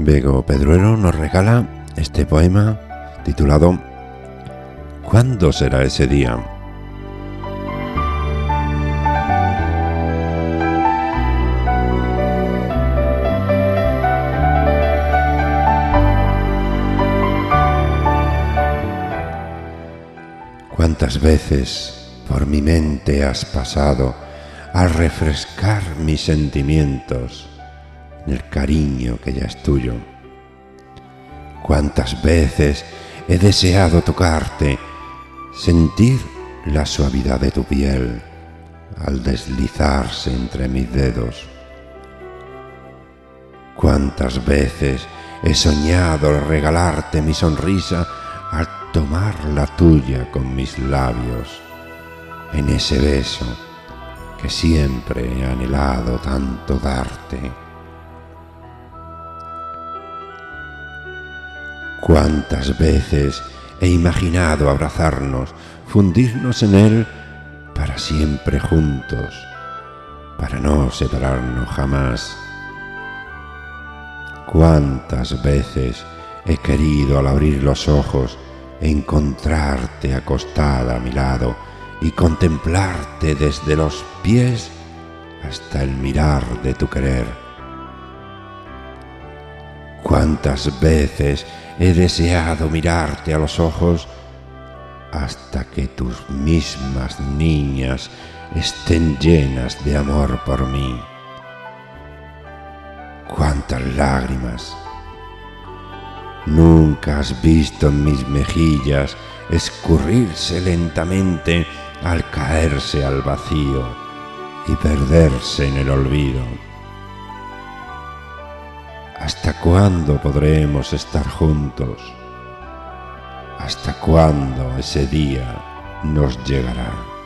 Bego Pedruero nos regala este poema titulado ¿Cuándo será ese día? ¿Cuántas veces por mi mente has pasado al refrescar mis sentimientos en el cariño que ya es tuyo? ¿Cuántas veces he deseado tocarte, sentir la suavidad de tu piel al deslizarse entre mis dedos? ¿Cuántas veces he soñado regalarte mi sonrisa al tomar la tuya con mis labios, en ese beso que siempre he anhelado tanto darte? ¿Cuántas veces he imaginado abrazarnos, fundirnos en él para siempre juntos, para no separarnos jamás? ¿Cuántas veces he querido al abrir los ojos encontrarte acostada a mi lado y contemplarte desde los pies hasta el mirar de tu querer? ¿Cuántas veces he deseado mirarte a los ojos hasta que tus mismas niñas estén llenas de amor por mí? ¿Cuántas lágrimas nunca has visto en mis mejillas escurrirse lentamente al caerse al vacío y perderse en el olvido? ¿Hasta cuándo podremos estar juntos? ¿Hasta cuándo ese día nos llegará?